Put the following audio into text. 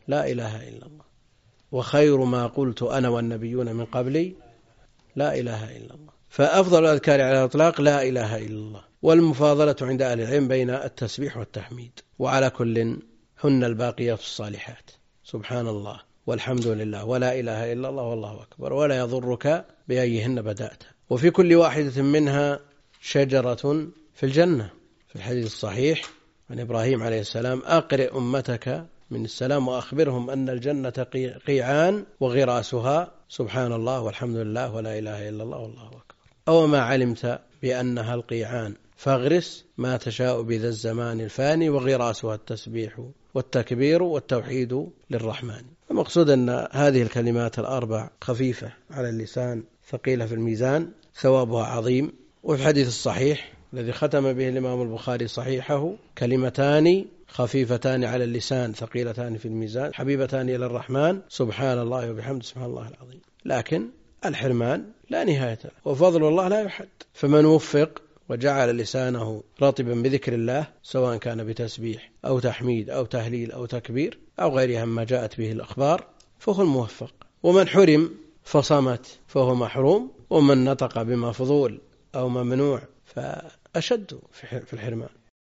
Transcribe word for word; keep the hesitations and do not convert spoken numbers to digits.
لا إله إلا الله، وخير ما قلت أنا والنبيون من قبلي لا إله إلا الله. فأفضل الأذكار على الإطلاق لا إله إلا الله، والمفاضلة عند أهل العلم بين التسبيح والتحميد. وعلى كل هن الباقيات الصالحات، سبحان الله والحمد لله ولا إله إلا الله والله أكبر، ولا يضرك بأيهن بدأت. وفي كل واحدة منها شجرة في الجنة، في الحديث الصحيح عن إبراهيم عليه السلام: أقرئ أمتك من السلام وأخبرهم أن الجنة قيعان وغراسها سبحان الله والحمد لله ولا إله إلا الله والله أكبر. أو ما علمت بأنها القيعان فاغرس ما تشاء بذا الزمان الفاني وغراسها التسبيح والتكبير والتوحيد للرحمن. المقصود أن هذه الكلمات الأربع خفيفة على اللسان ثقيلة في الميزان، ثوابها عظيم. وفي الحديث الصحيح الذي ختم به الإمام البخاري صحيحه: كلمتان خفيفتان على اللسان ثقيلتان في الميزان حبيبتان إلى الرحمن سبحان الله وبحمده سبحان الله العظيم. لكن الحرمان لا نهاية له، وفضل الله لا يحد. فمن وفق وجعل لسانه رطبا بذكر الله، سواء كان بتسبيح أو تحميد أو تهليل أو تكبير أو غيرها ما جاءت به الأخبار، فهو الموفق. ومن حرم فصمت فهو محروم، ومن نطق بمفضول أو ممنوع فأشد في الحرمان.